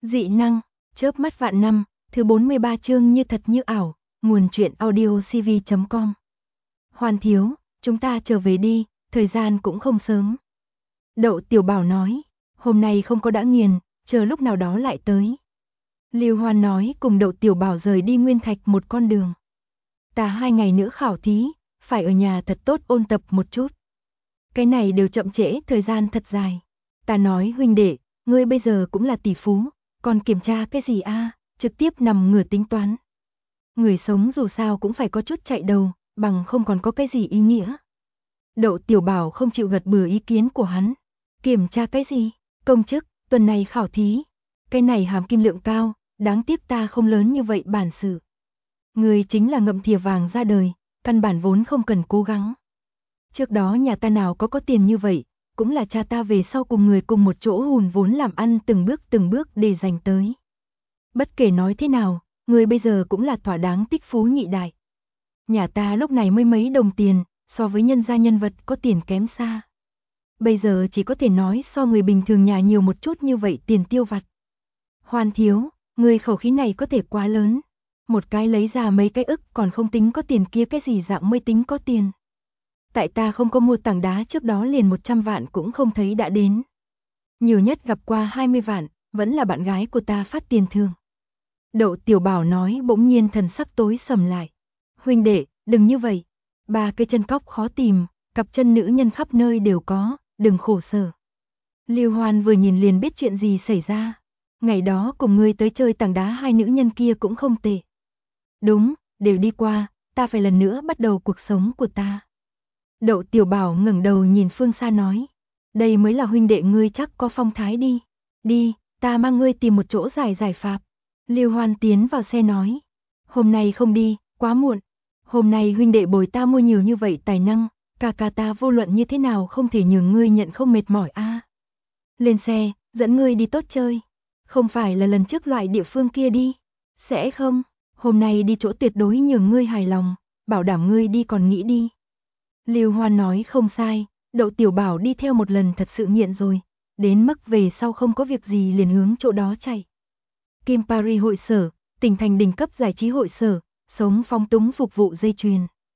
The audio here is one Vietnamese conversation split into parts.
Dị năng, chớp mắt vạn năm, thứ 43 chương như thật như ảo, nguồn truyện audio cv.com. Hoan thiếu, chúng ta trở về đi, thời gian cũng không sớm. Đậu Tiểu Bảo nói, hôm nay không có đã nghiền, chờ lúc nào đó lại tới. Lưu Hoan nói cùng Đậu Tiểu Bảo rời đi Nguyên Thạch một con đường. Ta 2 ngày nữa khảo thí, phải ở nhà thật tốt ôn tập một chút. Cái này đều chậm trễ thời gian thật dài. Ta nói huynh đệ, ngươi bây giờ cũng là tỷ phú, còn kiểm tra cái gì a? Trực tiếp nằm ngửa tính toán. Người sống dù sao cũng phải có chút chạy đầu, bằng không còn có cái gì ý nghĩa. Đậu Tiểu Bảo không chịu gật bừa ý kiến của hắn. Kiểm tra cái gì? Công chức, tuần này khảo thí. Cái này hàm kim lượng cao, đáng tiếc ta không lớn như vậy bản sự. Người chính là ngậm thìa vàng ra đời, căn bản vốn không cần cố gắng. Trước đó nhà ta nào có tiền như vậy, cũng là cha ta về sau cùng người cùng một chỗ hùn vốn làm ăn từng bước để giành tới. Bất kể nói thế nào, người bây giờ cũng là thỏa đáng tích phú nhị đại. Nhà ta lúc này mới mấy đồng tiền, so với nhân gia nhân vật có tiền kém xa. Bây giờ chỉ có thể nói so người bình thường nhà nhiều một chút như vậy tiền tiêu vặt. Hoan thiếu, người khẩu khí này có thể quá lớn. Một cái lấy ra mấy cái ức còn không tính có tiền kia cái gì dạng mới tính có tiền. Tại ta không có mua tảng đá trước đó liền 100 vạn cũng không thấy đã đến. Nhiều nhất gặp qua 20 vạn, vẫn là bạn gái của ta phát tiền thường. Đậu Tiểu Bảo nói bỗng nhiên thần sắc tối sầm lại. Huynh đệ, đừng như vậy. 3 cái chân cóc khó tìm, cặp chân nữ nhân khắp nơi đều có, đừng khổ sở. Lưu Hoan vừa nhìn liền biết chuyện gì xảy ra. Ngày đó cùng ngươi tới chơi tảng đá 2 nữ nhân kia cũng không tệ. Đúng, đều đi qua, ta phải lần nữa bắt đầu cuộc sống của ta. Đậu Tiểu Bảo ngẩng đầu nhìn phương xa nói. Đây mới là huynh đệ ngươi chắc có phong thái đi. Đi, ta mang ngươi tìm một chỗ giải phạt. Lưu Hoan tiến vào xe nói. Hôm nay không đi, quá muộn. Hôm nay huynh đệ bồi ta mua nhiều như vậy tài năng, ca ta vô luận như thế nào không thể nhường ngươi nhận không mệt mỏi a. Lên xe, dẫn ngươi đi tốt chơi. Không phải là lần trước loại địa phương kia đi. Sẽ không, hôm nay đi chỗ tuyệt đối nhường ngươi hài lòng, bảo đảm ngươi đi còn nghĩ đi. Lưu Hoan nói không sai, Đậu Tiểu Bảo đi theo một lần thật sự nghiện rồi, đến mức về sau không có việc gì liền hướng chỗ đó chạy. Kim Paris hội sở, tỉnh thành đỉnh cấp giải trí hội sở, sống phong túng phục vụ dây chuyền.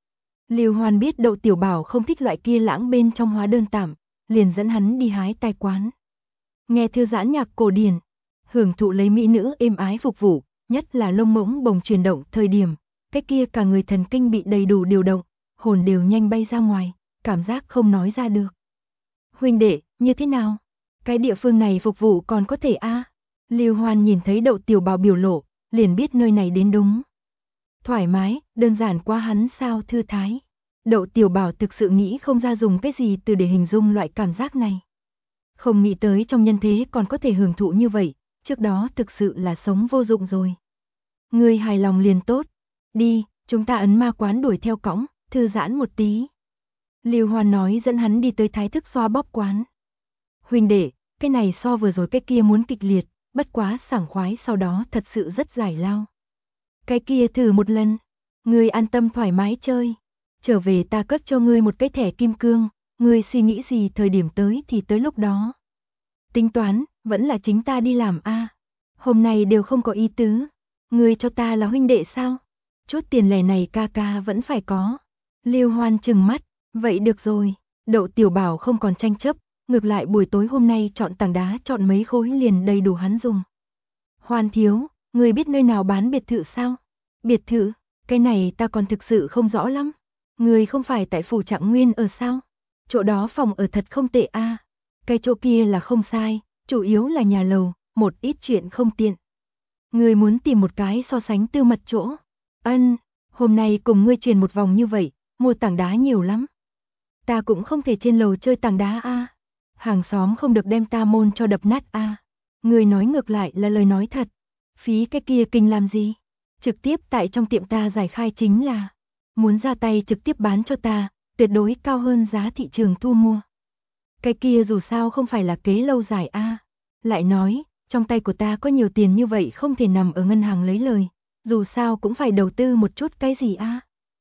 Lưu Hoan biết Đậu Tiểu Bảo không thích loại kia lãng bên trong hóa đơn tạm, liền dẫn hắn đi hái tài quán. Nghe thư giãn nhạc cổ điển, hưởng thụ lấy mỹ nữ êm ái phục vụ, nhất là lông mỗng bồng chuyển động thời điểm, cái kia cả người thần kinh bị đầy đủ điều động, hồn đều nhanh bay ra ngoài, cảm giác không nói ra được. Huynh đệ, như thế nào? Cái địa phương này phục vụ còn có thể a? Lưu Hoan nhìn thấy Đậu Tiểu Bảo biểu lộ, liền biết nơi này đến đúng. Thoải mái, đơn giản quá hắn sao thư thái. Đậu Tiểu Bảo thực sự nghĩ không ra dùng cái gì từ để hình dung loại cảm giác này. Không nghĩ tới trong nhân thế còn có thể hưởng thụ như vậy, trước đó thực sự là sống vô dụng rồi. Ngươi hài lòng liền tốt. Đi, chúng ta ấn ma quán đuổi theo cõng, thư giãn một tí. Lưu Hoan nói dẫn hắn đi tới Thái Thức xoa bóp quán. Huynh đệ, cái này so vừa rồi cái kia muốn kịch liệt, bất quá sảng khoái sau đó thật sự rất giải lao. Cái kia thử một lần, ngươi an tâm thoải mái chơi. Trở về ta cất cho ngươi một cái thẻ kim cương, ngươi suy nghĩ gì thời điểm tới thì tới lúc đó. Tính toán, vẫn là chính ta đi làm a. Hôm nay đều không có ý tứ. Ngươi cho ta là huynh đệ sao? Chút tiền lẻ này ca vẫn phải có. Lưu Hoan trừng mắt, vậy được rồi. Đậu Tiểu Bảo không còn tranh chấp, ngược lại buổi tối hôm nay chọn tảng đá chọn mấy khối liền đầy đủ hắn dùng. Hoan thiếu, ngươi biết nơi nào bán biệt thự sao? Biệt thự, cái này ta còn thực sự không rõ lắm. Ngươi không phải tại phủ Trạng Nguyên ở sao? Chỗ đó phòng ở thật không tệ a. Cái chỗ kia là không sai, chủ yếu là nhà lầu, một ít chuyện không tiện. Ngươi muốn tìm một cái so sánh tư mật chỗ. Ân, hôm nay cùng ngươi truyền một vòng như vậy, mua tảng đá nhiều lắm. Ta cũng không thể trên lầu chơi tảng đá a. Hàng xóm không được đem ta môn cho đập nát a. Ngươi nói ngược lại là lời nói thật. Phí cái kia kinh làm gì? Trực tiếp tại trong tiệm ta giải khai chính là muốn ra tay trực tiếp bán cho ta, tuyệt đối cao hơn giá thị trường thu mua. Cái kia dù sao không phải là kế lâu dài a. Lại nói, trong tay của ta có nhiều tiền như vậy không thể nằm ở ngân hàng lấy lời, dù sao cũng phải đầu tư một chút cái gì a.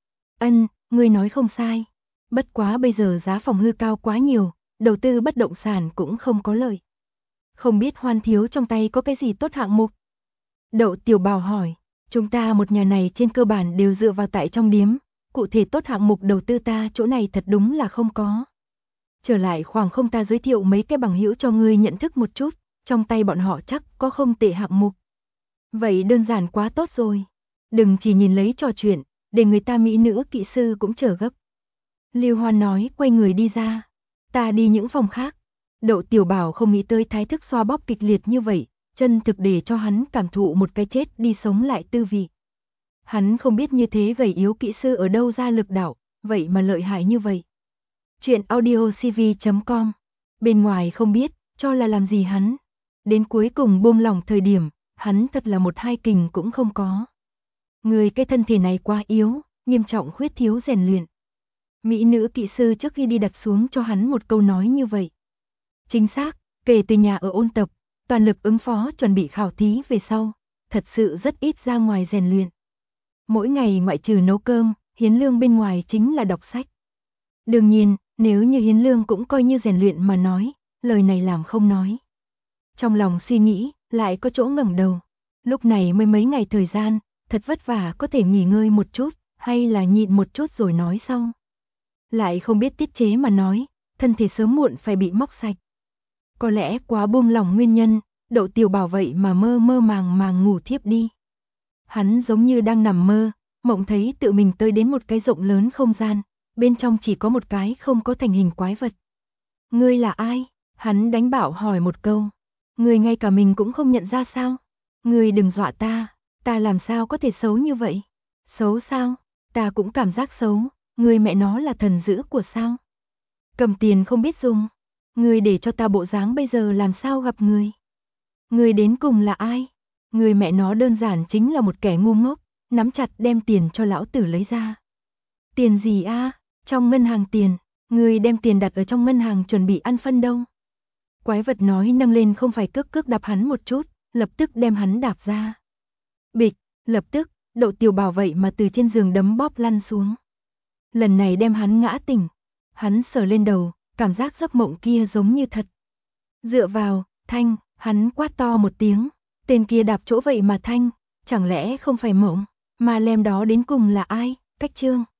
Ân, ngươi nói không sai. Bất quá bây giờ giá phòng hư cao quá nhiều, đầu tư bất động sản cũng không có lợi. Không biết Hoan thiếu trong tay có cái gì tốt hạng mục? Đậu Tiểu Bảo hỏi, chúng ta một nhà này trên cơ bản đều dựa vào tại trong điếm, cụ thể tốt hạng mục đầu tư ta chỗ này thật đúng là không có. Trở lại khoảng không ta giới thiệu mấy cái bằng hữu cho ngươi nhận thức một chút, trong tay bọn họ chắc có không tệ hạng mục. Vậy đơn giản quá tốt rồi. Đừng chỉ nhìn lấy trò chuyện, để người ta mỹ nữ kỹ sư cũng chờ gấp. Lưu Hoan nói quay người đi ra. Ta đi những phòng khác. Đậu Tiểu Bảo không nghĩ tới thái thức xoa bóp kịch liệt như vậy, chân thực để cho hắn cảm thụ một cái chết đi sống lại tư vị. Hắn không biết như thế gầy yếu kỹ sư ở đâu ra lực đạo, vậy mà lợi hại như vậy. Chuyện audiocv.com. Bên ngoài không biết, cho là làm gì hắn. Đến cuối cùng buông lỏng thời điểm, hắn thật là một hai kình cũng không có. Người cái thân thể này quá yếu, nghiêm trọng khuyết thiếu rèn luyện. Mỹ nữ kỹ sư trước khi đi đặt xuống cho hắn một câu nói như vậy. Chính xác, kể từ nhà ở ôn tập, toàn lực ứng phó chuẩn bị khảo thí về sau, thật sự rất ít ra ngoài rèn luyện. Mỗi ngày ngoại trừ nấu cơm, hiến lương bên ngoài chính là đọc sách. Đương nhiên, nếu như hiến lương cũng coi như rèn luyện mà nói, lời này làm không nói. Trong lòng suy nghĩ, lại có chỗ ngẩng đầu. Lúc này mới mấy ngày thời gian, thật vất vả có thể nghỉ ngơi một chút, hay là nhịn một chút rồi nói sau. Lại không biết tiết chế mà nói, thân thể sớm muộn phải bị móc sạch. Có lẽ quá buông lỏng nguyên nhân, Đậu Tiểu Bảo vậy mà mơ mơ màng màng ngủ thiếp đi. Hắn giống như đang nằm mơ, mộng thấy tự mình tới đến một cái rộng lớn không gian, bên trong chỉ có một cái không có thành hình quái vật. Ngươi là ai? Hắn đánh bạo hỏi một câu. Ngươi ngay cả mình cũng không nhận ra sao? Ngươi đừng dọa ta làm sao có thể xấu như vậy? Xấu sao? Ta cũng cảm giác xấu, ngươi mẹ nó là thần dữ của sao? Cầm tiền không biết dùng, ngươi để cho ta bộ dáng bây giờ làm sao gặp ngươi? Ngươi đến cùng là ai? Ngươi mẹ nó đơn giản chính là một kẻ ngu ngốc, nắm chặt đem tiền cho lão tử lấy ra. Tiền gì a? Trong ngân hàng tiền, ngươi đem tiền đặt ở trong ngân hàng chuẩn bị ăn phân đâu? Quái vật nói nâng lên không phải cước cước đạp hắn một chút, lập tức đem hắn đạp ra. Bịch, lập tức, Đậu Tiểu Bảo vậy mà từ trên giường đấm bóp lăn xuống. Lần này đem hắn ngã tỉnh. Hắn sờ lên đầu, cảm giác giấc mộng kia giống như thật. Dựa vào, Thanh, hắn quát to một tiếng. Tên kia đạp chỗ vậy mà Thanh, chẳng lẽ không phải mộng, mà lem đó đến cùng là ai? Cách chương.